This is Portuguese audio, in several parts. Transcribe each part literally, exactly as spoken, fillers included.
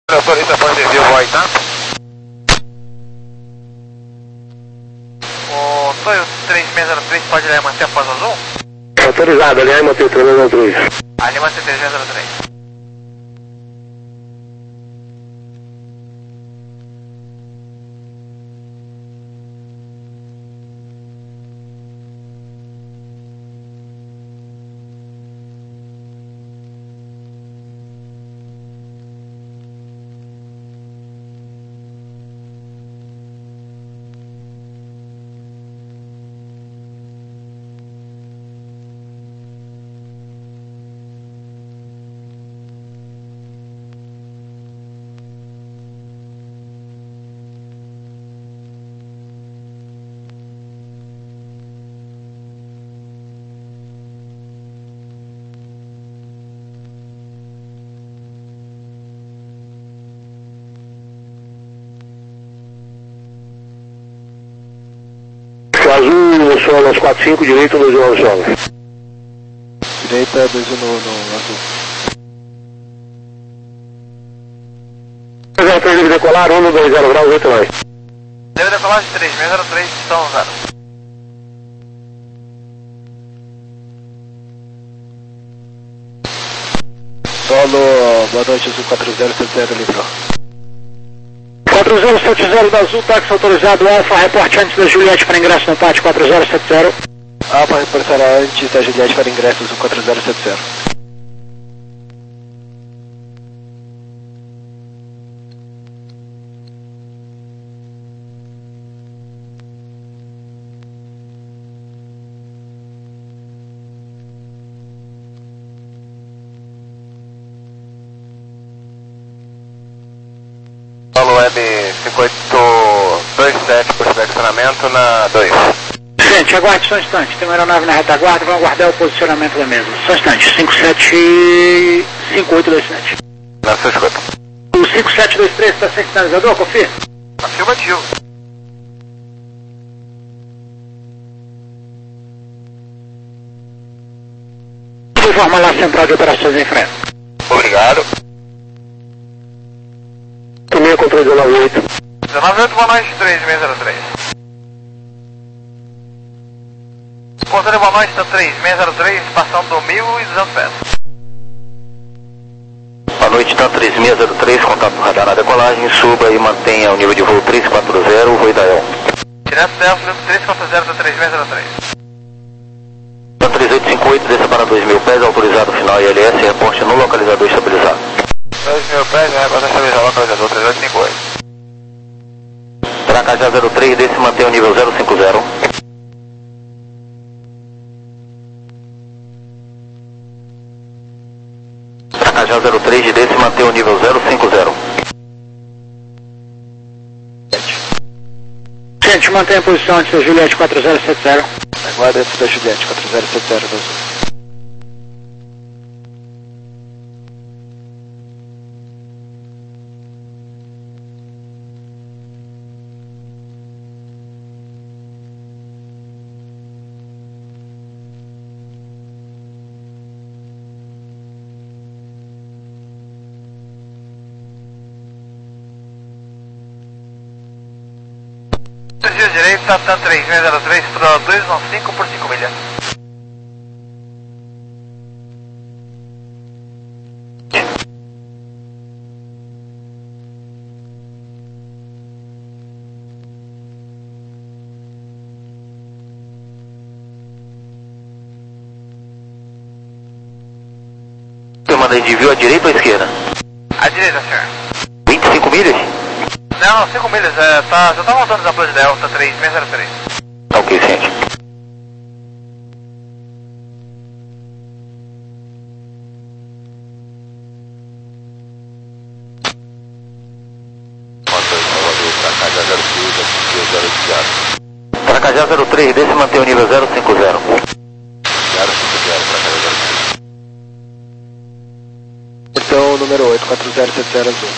Motorista pode enviar o WhatsApp? O Toyo três seis zero três pode ir manter após azul? Autorizado, aliás, manter três seis zero três. Ali manter três seis zero três. Azul, solo aos quatro cinco, direita dois um nove solo. Direita dois um no, no azul. zero três deve decolar, um dois zero graus, oito mais. Deve decolar de três seis zero três, estão zero. Solo, boa noite, azul quatro zero sete zero, livrou. quatro zero sete zero da Azul, táxi autorizado, Alfa, reporte antes da Juliette para ingresso no pátio quatro zero sete zero. Alfa reportará antes da Juliette para ingresso azul quatro zero sete zero. Paulo Web cinco oito dois sete por flexionamento na dois. Gente, aguarde só um instante, tem uma aeronave na retaguarda, vamos aguardar o posicionamento da mesma. Só um instante, cinco sete cinco oito dois sete. Na sua escuta. O cinco sete dois três está sem sinalizador, confia? Afirmativo. Informa lá a central de operações em frente. Obrigado. Tomei controle dezenove oito. dezenove oito, boa noite, três seis zero três. Controle boa noite, tá três seis zero três, passando do mil e duzentos pés. Boa noite, tá três seis zero três, contato no radar na decolagem, suba e mantenha o nível de voo três quatro zero, voo Idael. Direto Delta, três quatro zero da três seis zero três. três oito cinco oito, desça para dois mil pés, autorizado final I L S, reporte no localizador estabilizado. dois mil pés, né? Bota estabilizar o localizador três oito cinco oito. Tracajá zero três, desça e mantém o nível zero cinco zero. Tracajá zero três, desça e mantém o nível zero cinco zero. Gente, mantenha a posição antes da Juliette quatro zero sete zero. Aguarda antes da Juliette quatro zero sete zero do azul. Desvio direito, Tatan três seis zero três, para dois um cinco por cinco milhas. Você manda desvio à direita ou à esquerda? À direita, senhor. vinte e cinco milhas? Não, não, cinco milhas, é, tá, já tá montando os apoios Delta três seis zero três. Ok, ciente. Tracajá zero três, desce e mantém o nível zero cinco zero. zero cinco zero, Tracajá zero três. Portão número oito quatro zero sete zero azul.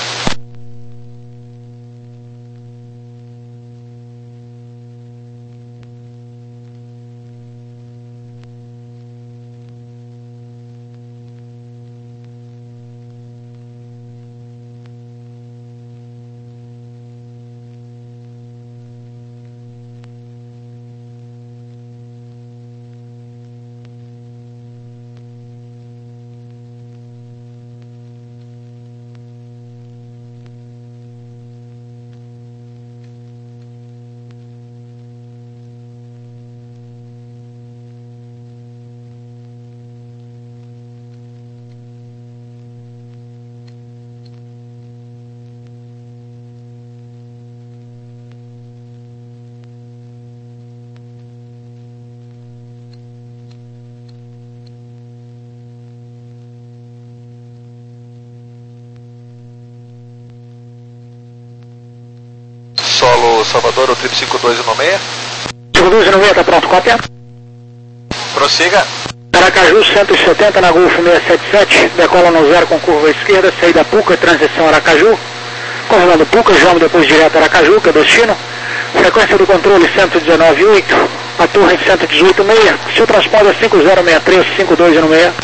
Solo Salvador, o trip cinco dois no meia. cinco dois no meia, tá pronto, cópia. Prossiga. Aracaju cento e setenta na Golf seiscentos e setenta e sete, decola no zero com curva à esquerda, saída Puca, transição Aracaju. Confirmando Puca, João depois direto Aracaju, que é destino. Frequência do controle cento e dezenove vírgula oito, a torre cento e dezoito vírgula seis, seu transponder é cinco zero seis três cinco dois no meia.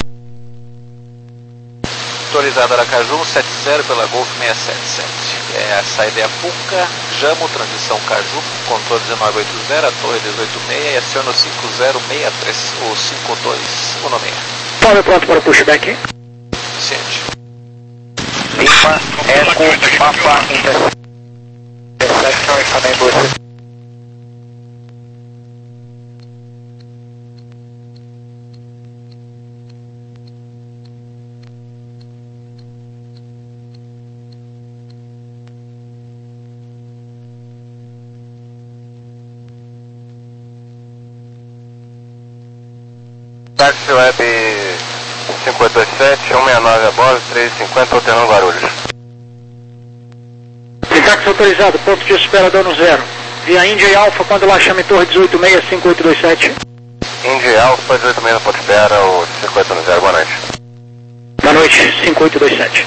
Autorizado Aracaju, setenta pela Golf seiscentos e setenta e sete. É, a saída é a Puca, Jamo, transição Caju, controle dezenove oitenta, a torre dezoito seis e aciona o cinco zero seis três, ou cinco dois no meia. Tome pronto para o pushback. Ciente. Lima, Eco, Papa, Intersection, também você. Táxi Web cinco oito dois sete, cento e sessenta e nove a bordo, três cinquenta, alternando Guarulhos. Táxi autorizado, ponto de espera dano zero. Via Índia e Alfa, quando lá chame torre dezoito seis cinco oito dois sete. Índia e Alfa, dezoito seis, ponto de espera, o cinquenta no zero, boa noite. Boa noite, cinco oito dois sete.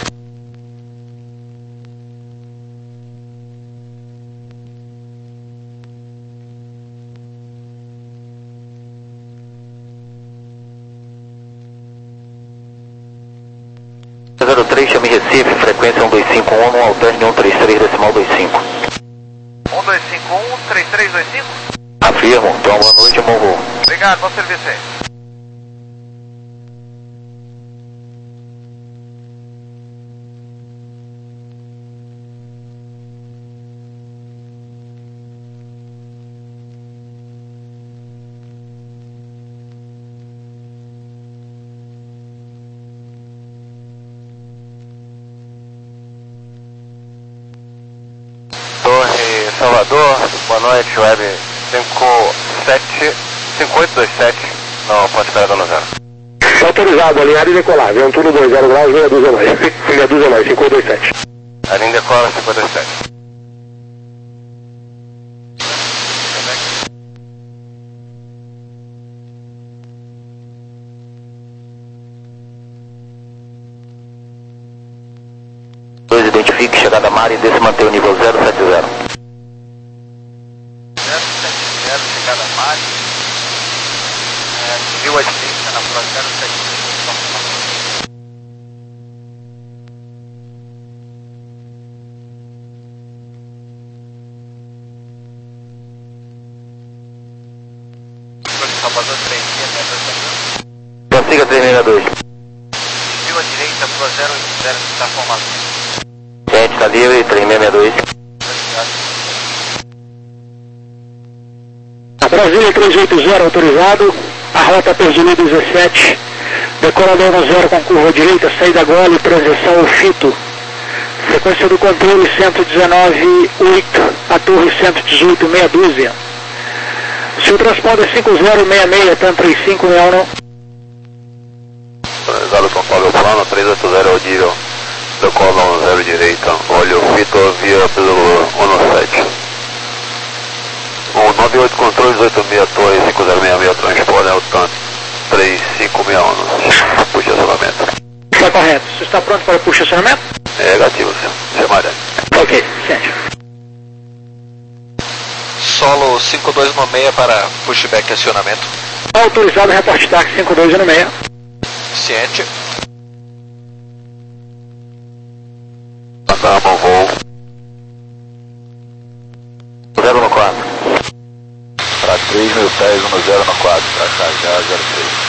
zero três, chame Recife, frequência um dois cinco um, no alterne um três três decimal dois cinco. um dois cinco um, três três dois cinco? Afirmo, então boa noite, bom voo. Obrigado, bom serviço aí. Torre Salvador, boa noite, Web cinco sete, cinco oito dois sete, não pode esperar dano zero. Autorizado, alinhado e decolar, Ventura dois zero graus, meia dúzia mais, meia dúzia mais, cinco oito dois sete. A linha decola cinco oito dois sete. dois, identifique, chegada a mar e desce manter o nível zero sete zero. zero sete zero, chegada a mar. É, viu a direita na Pro zero sete zero. Salvador três, metros. Prossiga três seis dois. Viu a direita, Pro zero oito zero, está formado. Gente, está livre, três seis seis dois. A Brasília três oito zero autorizado, a rota Pergili dezessete, decola dano zero com curva direita, saída gole, transição Fito. Frequência do controle cento e dezenove vírgula oito, a torre cento e dezoito, meia dúzia. Seu transponder é cinco zero seis seis, TAM três cinco seis um. Autorizado São Paulo plano, três oito zero audível, decola zero direita, olho Vitor via pelo um sete. um nove oito controle, dezoito seis, torre cinco zero seis seis, transponder, o TAM três cinco seis um, puxa acionamento. Está correto, você está pronto para o puxa acionamento? É negativo, senhor, chamaré. Ok, sente. Solo cinco dois no meia para pushback e acionamento. Autorizado, reporte táxi cinco dois no meia. Ciente. Mandamos o voo. zero no quatro. Para três mil pés, no zero no quatro, para cá já zero seis.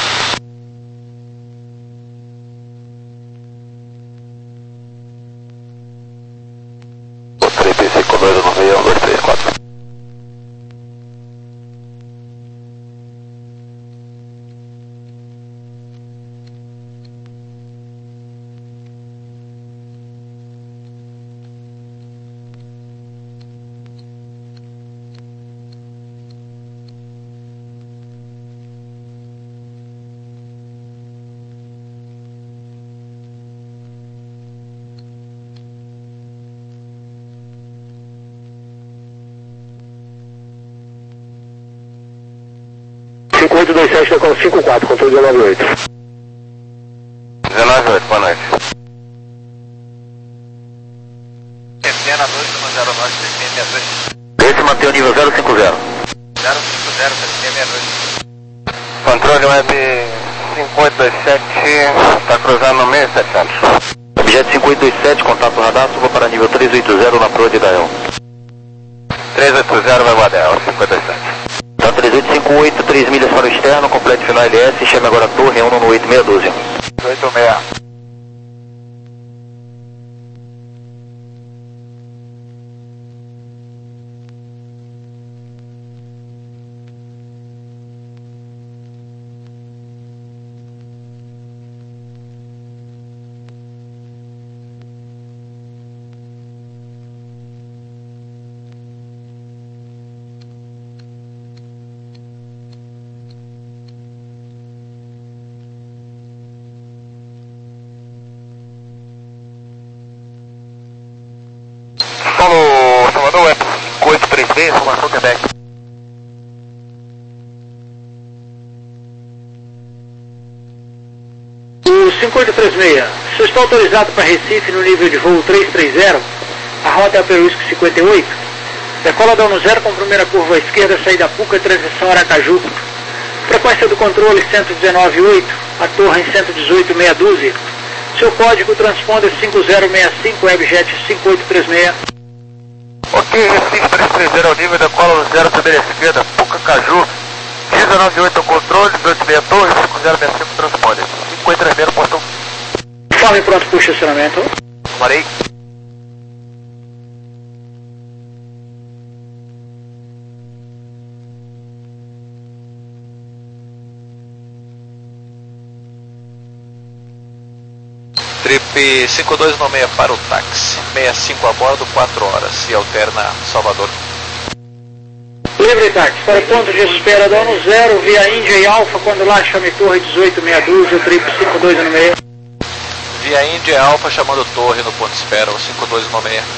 O três cinco dois no meio, um dois três quatro. três sete, decola cinco quatro, controle dezenove oito. dezenove oito, boa noite. Centena dois no zero nove, T C sessenta e dois. Esse mantém o nível zero cinco zero. zero cinco zero, T C sessenta e dois. Controle web cinco oito dois sete, está cruzando no meio setecentos. Objeto cinco oito dois sete, contato radar, suba para nível três oito zero na proa de Dael. três oito zero vai Guadel, cinco oito dois sete. Tá três oito cinco oito, três milhas para o externo, complete final L S, chame agora a torre, um no oito seis um dois. oito seis. Solo Salvador, web cinco oito três seis, informação Quebec. O cinco oito três seis, você está autorizado para Recife no nível de voo trezentos e trinta, a rota é a Peruísco cinquenta e oito, decola da um zero com primeira curva à esquerda, saída Puca, transição Aracaju, frequência do controle cento e dezenove ponto oito, a torre em cento e dezoito meia dúzia, seu código transponder cinco zero seis cinco, Webjet cinco oito três seis. Ok, Recife trezentos e trinta ao nível, decola no zero primeira esquerda, Puca Caju, dezenove oito ao controle, dezoito seis torre, cinco zero seis cinco transponder, cinco oito três seis no portão. Forme pronto para o estacionamento. Marei. Trip cinco dois nove seis para o táxi, sessenta e cinco a bordo, quatro horas, e alterna Salvador. Livre táxi, para o ponto de espera da ONU zero, via Índia e Alfa, quando lá chame torre dezoito meia dúzia, trip cinco dois nove seis. Via Índia e Alfa chamando torre no ponto de espera, o cinco dois nove seis.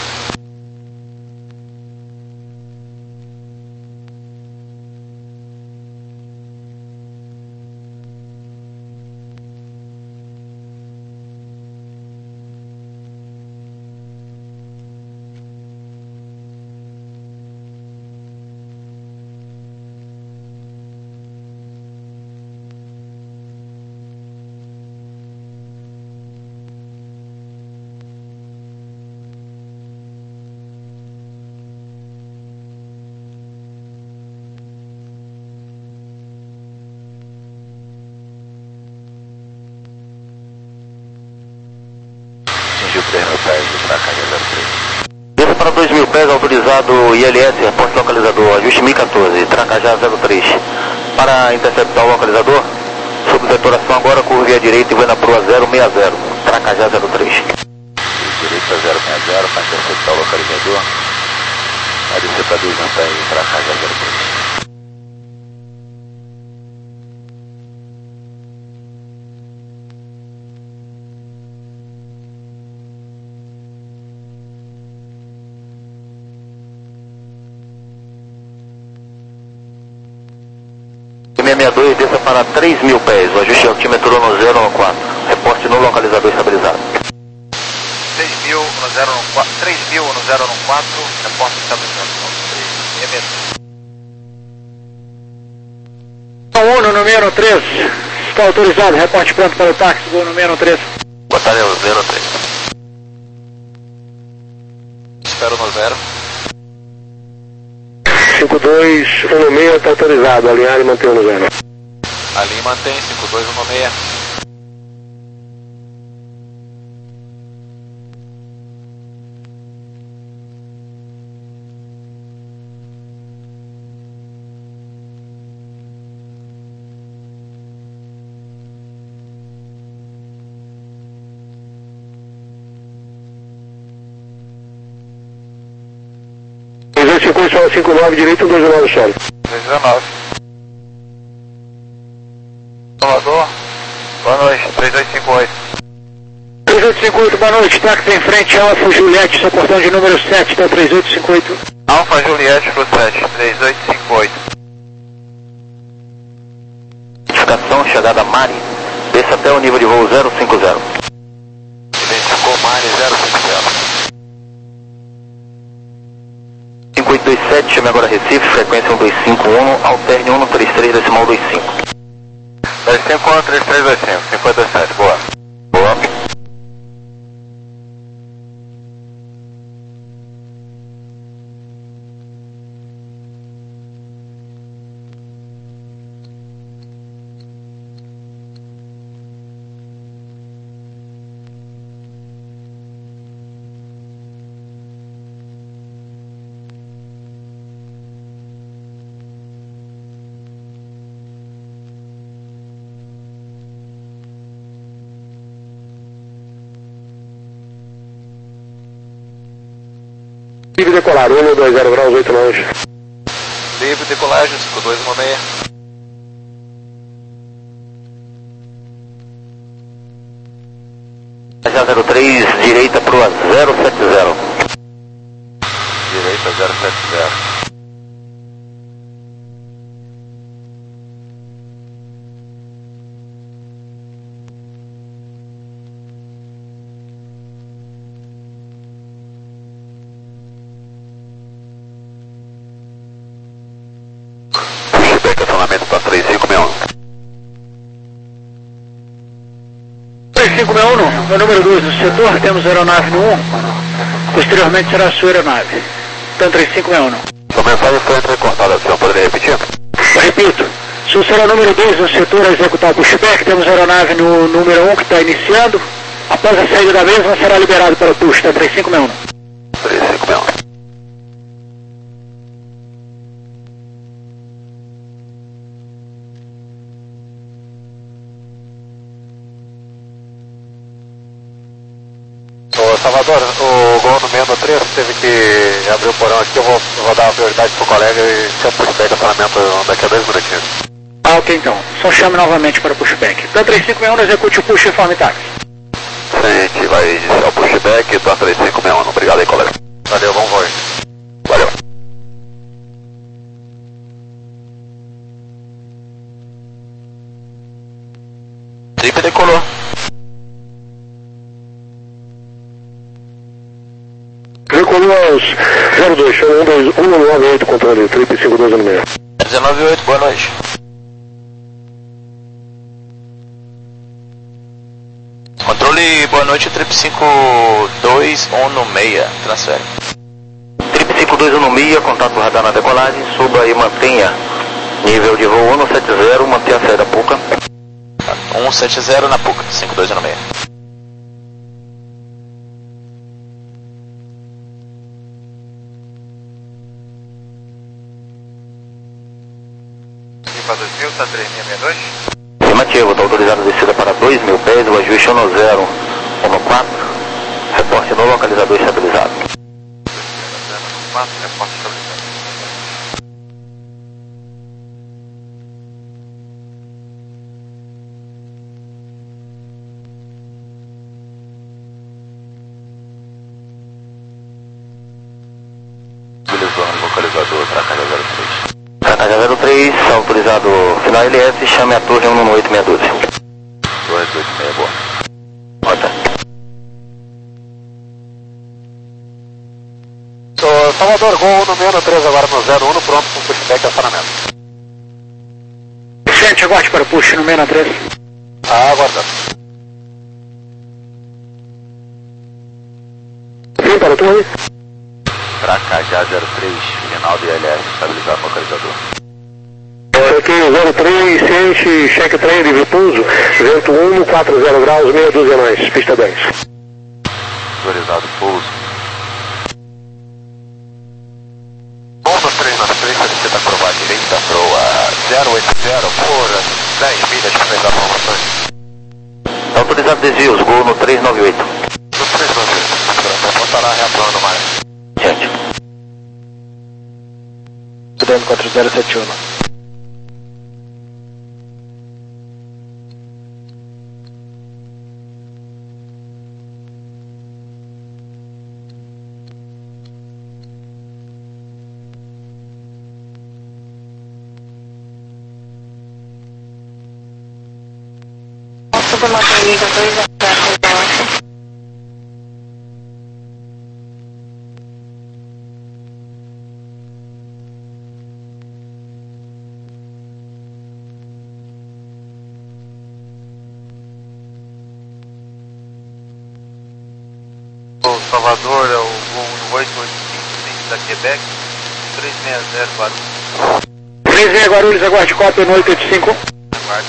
Desça para dois mil pés, autorizado I L S, reporte localizador, ajuste mil e quatorze, Tracajá zero três. Para interceptar o localizador, sob detonação agora, curva via direita e vai na proa zero seis zero, Tracajá zero três. Direita zero seis zero, para interceptar o localizador, vai descer para dois mil pés e Tracajá zero três. seiscentos e sessenta e dois, desça para três mil pés, o ajuste altímetro no zero no quatro, reporte no localizador estabilizado. três mil no zero no quatro, três mil no zero no quatro, reporte estabilizado. um no número três, está autorizado, reporte pronto para o táxi, voo número três. Batalhão zero três. Espero no zero. cinco dois um seis está autorizado, alinhar e manter no zero. Ali mantém, cinco dois um seis. cinco nove direito, dois nove solo. dois nove. Salvador, boa noite, três oito cinco oito. três oito cinco oito, boa noite, táxi em frente, Alfa Juliette, seu portão de número sete, está três oito cinco oito. Alfa Juliette pro sete, três oito cinco oito. chegada Mari, desça até o nível de voo zero cinco zero. Identificou Mari zero cinco zero. cinco oito dois sete, chame agora Recife, frequência um dois cinco um, alterne um três três decimal dois cinco. dois cinco um, três três dois cinco, cinco oito dois sete, boa. Boa. Livre decolar, um dois zero graus, oito longe. Livre decolagem, cinco dois um seis. zero três, direita para o zero sete zero. Direita zero sete zero. Estacionamento para três cinco seis um. três cinco seis um, meu número dois no setor, temos aeronave no um, posteriormente será a sua aeronave. Então três cinco seis um. Sua mensagem foi entrecortada, senhor poderia repetir? Repito, se o será o número dois no setor a executar o pushback, temos aeronave no número um que está iniciando. Após a saída da mesma, será liberado para o push, então três cinco seis um. três cinco seis um. Ô Salvador, o gol no menos três teve que abrir o porão aqui, eu vou, eu vou dar a prioridade pro colega e se eu pushback estacionamento daqui a dois minutinhos. Ah, ok então. Só chame novamente para o pushback. Então três cinco seis um, execute o push informe táxi. Sim, a gente vai iniciar o pushback, tá três cinco seis um, obrigado aí colega. Valeu, bom voo. Valeu. Trip decolou. Recolheu aos zero dois, chama um dois um nove oito, controle, trip cinco dois um seis. dezenove oito, boa noite. Controle, boa noite, Trip cinco dois um seis, transfere. Trip cinco dois um seis, contato radar na decolagem, suba e mantenha nível de voo um sete zero, mantenha a saída Puca. um sete zero na Puca, cinco dois um seis. Para dois mil, tá três seis seis dois? Afirmativo, está autorizado a descida para dois mil pés, o ajuste um zero um quatro, reporte no localizador estabilizado. quatro, reporte estabilizado. Utilizando o localizador para Casa zero três. Casa zero três, autorizado final L S, chame a torre um oito seis doze. dois oito seis, boa. Nota. Ô, Salvador, gol no menos três agora no zero um, pronto com pushback e acionamento. Gente, aguarde para o push no menos três. Ah, aguardando. Sim, para a torre. Tracajá zero três, final de L S, estabilizado o localizador. Aqui zero três, ciente, cheque trem de repouso, vento um, quatro zero graus, meia dúzia mais, pista dez. Autorizado pouso. um três nove três, solicita provar a direita pro zero oito zero por dez milhas para as informações. Autorizado desvios, gol no três nove oito. No três nove oito, não estará reaplano mais. Gente. Sudano quatro zero sete um. cinco, motorista dois zero quatro. O Salvador é o voo oito oito cinco da Quebec, três seis zero Guarulhos. três seis zero Guarulhos, aguarde cópia no oito oito cinco. Aguarde.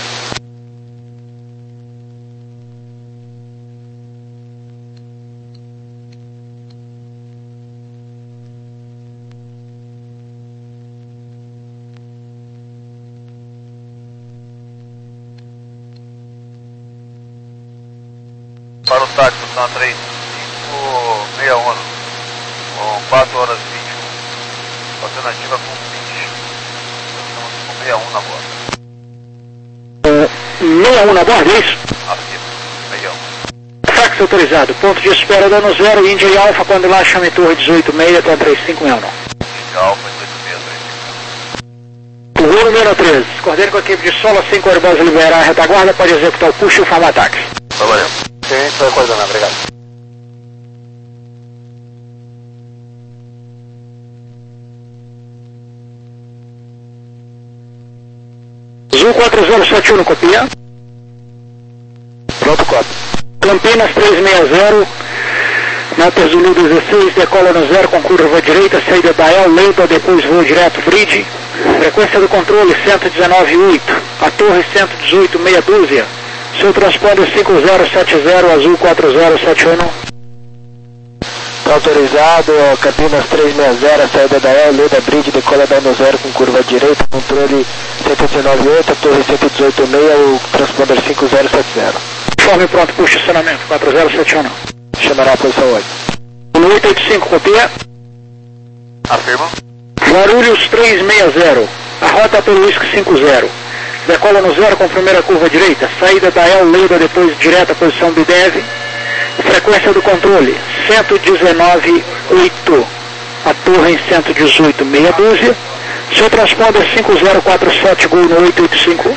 Para o táxi, São três cinco seis um, com quatro horas e vinte e um, alternativa com vinte. Estamos com sessenta e um na borda. sessenta e um na borda, é isso? Acima, sessenta e um. Fax autorizado, ponto de espera dano zero, Índia e Alfa, quando lá chame torre dezoito seis, com três cinco seis um. Índia Alfa, dezoito seis, três cinco. O voo número treze, coordene com a equipe de solo cinco Airbus liberar a retaguarda, pode executar o push e o farm ataque. Trabalhando. Sim, estou coordenando, obrigado. Azul quatro zero sete um, copia. Pronto, cópia. Campinas três seis zero, Natas Zulu dezesseis, decola no zero com curva direita, saída da El, Leiba, depois voo direto, bridge. Frequência do controle cento e dezenove ponto oito, a torre cento e dezoito, meia dúzia. Seu transponder cinco zero sete zero, Azul quatro zero sete um. Está autorizado, Campinas três seis zero, saída da El, Leiba, bridge, decola dano zero com curva direita, controle cento e dezenove ponto oito, a torre cento e dezoito ponto seis, o transponder cinco zero sete zero. Informe pronto, puxa acionamento, quatro zero sete um. Chamará a posição oito. No oito oito cinco, copia. Afirma. Guarulhos três seis zero, a rota pelo Whisky cinco zero. Decola no zero com primeira curva direita, saída da El, Leiba, depois direta, posição Bidev. Frequência do controle cento e dezenove ponto oito, a torre em cento e dezoito, meia dúzia. Seu transponder cinco zero quatro sete, Gol no oito oito cinco.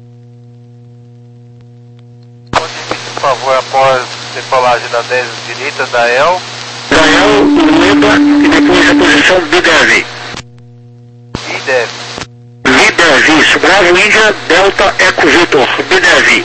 Por favor, após decolagem da dez direita da El. Da El, Leiba e depois a posição Bidev. Bidev. Bidev, isso, Bravo Índia, Delta Eco Vitor, Bidev.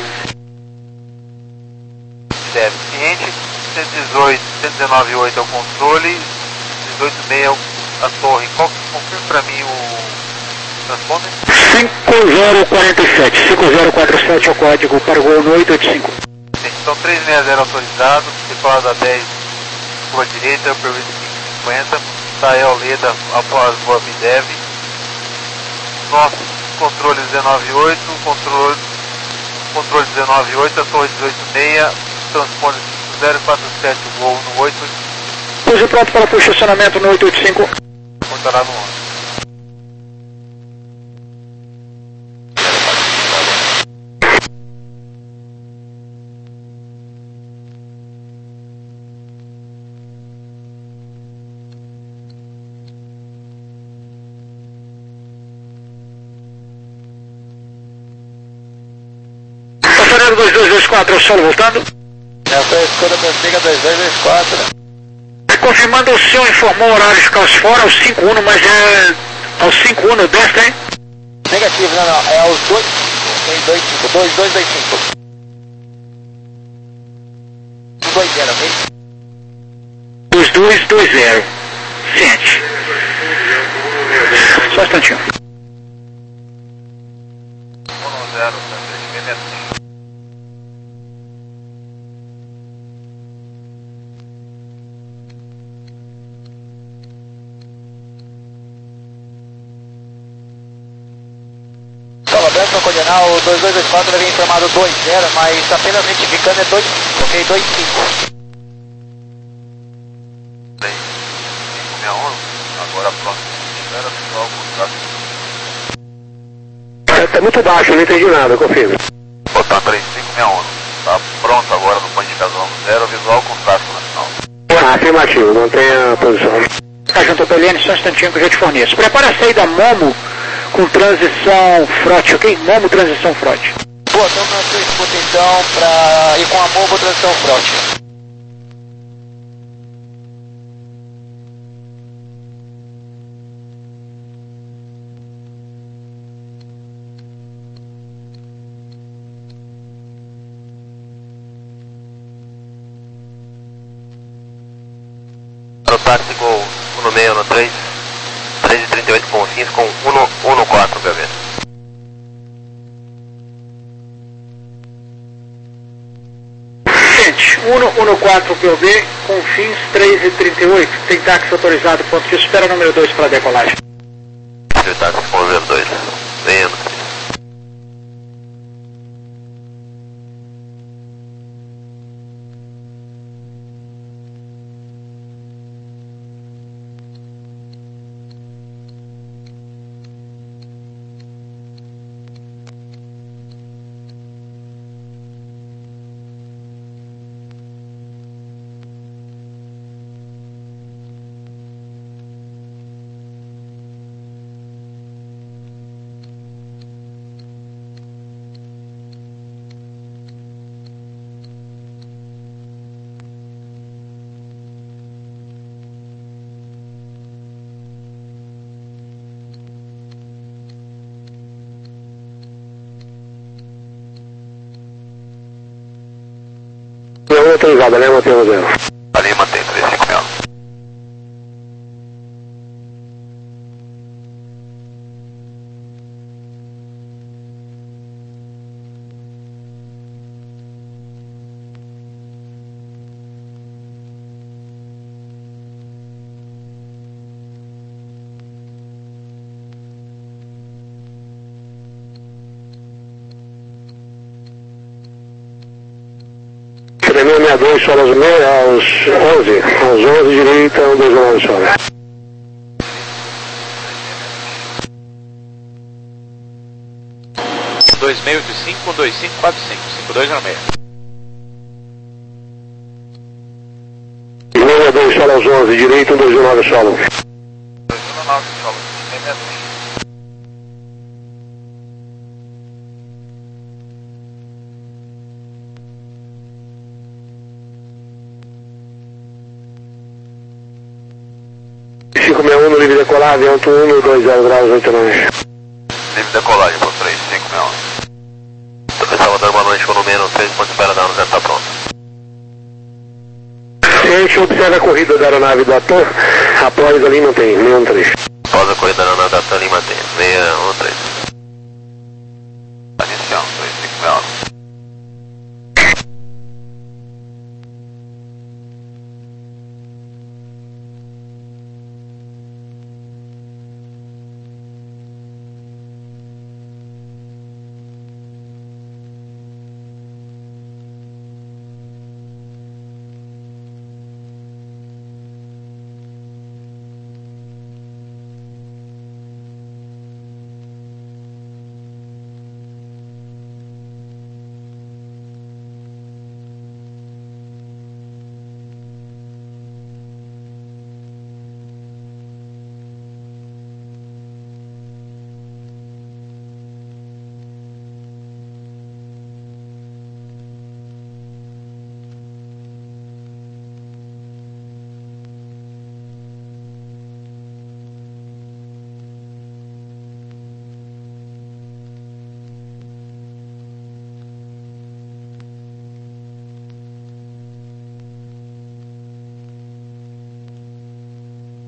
Bidev, ciente, cento e dezoito, cento e dezenove ponto oito é o controle, dezoito ponto seis é a torre. Qual, confirme para mim o transponder? cinco zero quatro sete, cinco zero quatro sete é o código para o Gol no oito oito cinco. Então três seis zero autorizado, decolada da dez, curva direita, previsto cinco cinquenta, da El, Leda após voa Bidev. Nosso controle dezenove ponto oito, controle, controle dezenove ponto oito, a torre dezoito ponto seis, transponder cinco zero quatro sete, voo no oito oito cinco. Puse pronto para puxar acionamento no oito oito cinco. Contará no onze. Passageiro dois dois dois quatro, solo voltando. Essa é a escolha da Siga dois dois dois quatro. Confirmando, o senhor informou o horário de caos fora, aos cinco um, mas é aos cinco um desta, hein? Negativo, não, não, é aos dois dois cinco, dois dois dois cinco. dois zero, ok? dois dois dois zero. Ciente. Só um instantinho. um zero, imediatamente. Branco, coordenar o dois dois dois quatro, deve informado dois zero, mas apenas retificando é dois cinco, ok? dois cinco. cinco seis um, agora próximo. Espera visual contrato. Está muito baixo, não entendi nada, confirme. Botar três cinco seis um. Tá pronto agora no ponto de indicação zero, visual contrato nacional. Ah, afirmativo, não tem a posição. Cajunto P L N, só um instantinho que eu já te forneço. Prepara a saída Momo com transição frote, ok? Momo transição frote. Boa, estamos na sua escuta então para ir com a Movo Transição Front. Para o táxi Gol um seis um três, três e trinta e oito com fins com um um quatro, P V. um um quatro P O B com fins três e trinta e oito. Tem táxi autorizado, ponto de espera número dois para decolagem. Táxi com zero dois, venha. Não autorizada, né, Matheus zero. Ali mantém três cinco seis. Tremeu sessenta e dois, solas meia, aos onze, aos onze, direita, um dois nove solas. dois seis oito cinco, um dois cinco quatro cinco, cinco dois zero seis. sessenta e dois, sola aos onze, direita, um dois nove solas. dois um nove solas, sessenta e dois. cinco seis um no livre decolar, avião um dois zero graus, oito nove. Livre decolagem por três cinco seis um. Pessoal, vou dar boa noite com o número três, ponto espera da zero está pronto. Ciente, observa a corrida da aeronave do ator, após ali mantém, seis um três. Após a corrida da aeronave da Lima tem seis um três.